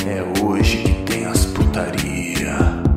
É hoje que tem as putaria.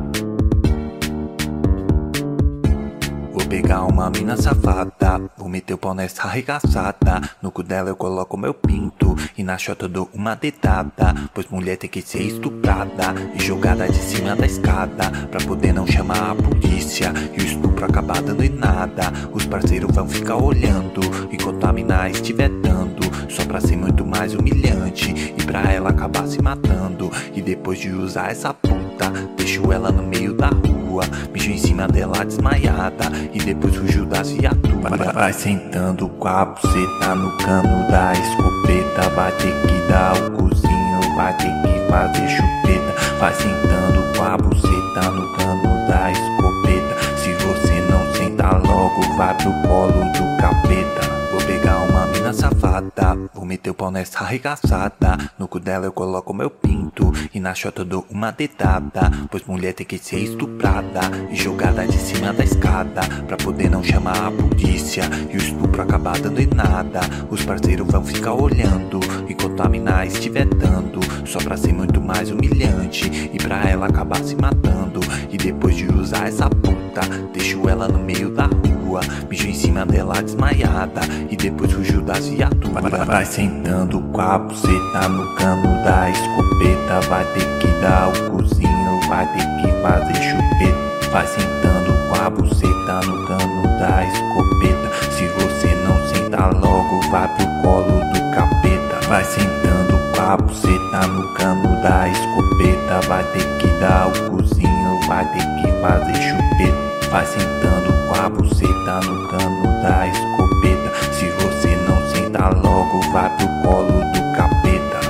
Vou pegar uma mina safada, vou meter o pau nessa arregaçada. No cu dela eu coloco meu pinto e na chota eu dou uma dedada. Pois mulher tem que ser estuprada e jogada de cima da escada, pra poder não chamar a polícia e o estupro acabar dando em nada. Os parceiros vão ficar olhando enquanto a mina estiver dando, só pra ser muito mais humilhante e pra ela acabar se matando. E depois de usar essa puta, deixo ela no meio da rua, mijo em cima dela desmaiada e depois fugiu das viaturas. Vai sentando com a buceta no cano da escopeta, vai ter que dar o cozinho, vai ter que fazer chupeta. Vai sentando com a buceta no cano da escopeta, se você não sentar logo vai pro colo do capeta. Vou pegar uma mina safada, vou meter o pau nessa arregaçada. No cu dela eu coloco meu pinto e na chota eu dou uma dedada. Pois mulher tem que ser estuprada e jogada de cima da escada, pra poder não chamar a polícia e o estupro acabar dando em nada. Os parceiros vão ficar olhando enquanto a mina estiver dando, só pra ser muito mais humilhante e pra ela acabar se matando. E depois de usar essa puta, deixo ela no meio da rua, mijo em cima dela desmaiada e depois fugiu das viaturas. Vai sentando com a buceta no cano da escopeta, vai ter que dar o cozinho, vai ter que fazer chupeta. Vai sentando com a buceta no cano da escopeta, se você não sentar logo vai pro colo do capeta. Vai sentando com a buceta no cano da escopeta, vai ter que dar o cozinho, vai ter que fazer chupeta. Vai sentando com a buceta no cano da escopeta, se você não sentar logo vai pro colo do capeta.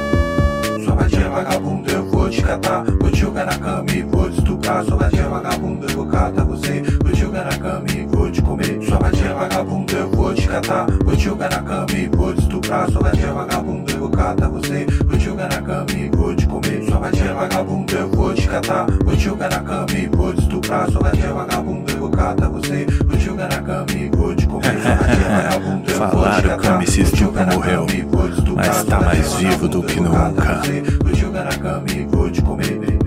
Sua vadia vagabunda eu vou te catar, vou te jogar na cama e vou te estuprar. Sua vadia vagabunda eu vou catar você, vou te jogar na cama e vou te comer. Sua vadia vagabunda eu vou te catar, vou te jogar na cama e vou te estuprar. Sua vadia vagabunda eu vou catar você, vou te jogar na cama e vou te comer. Sua vadia vagabunda eu vou te catar, vou te jogar na cama e vou te estuprar. Sua vadia vagabunda eu vou catar você, vou te jogar na cama e vou te comer. Sua vadia vagabunda eu vou te Falaram que o MC Stupa morreu, mas tá mais vivo do que nunca. Vou te jogar na cama e vou te comer.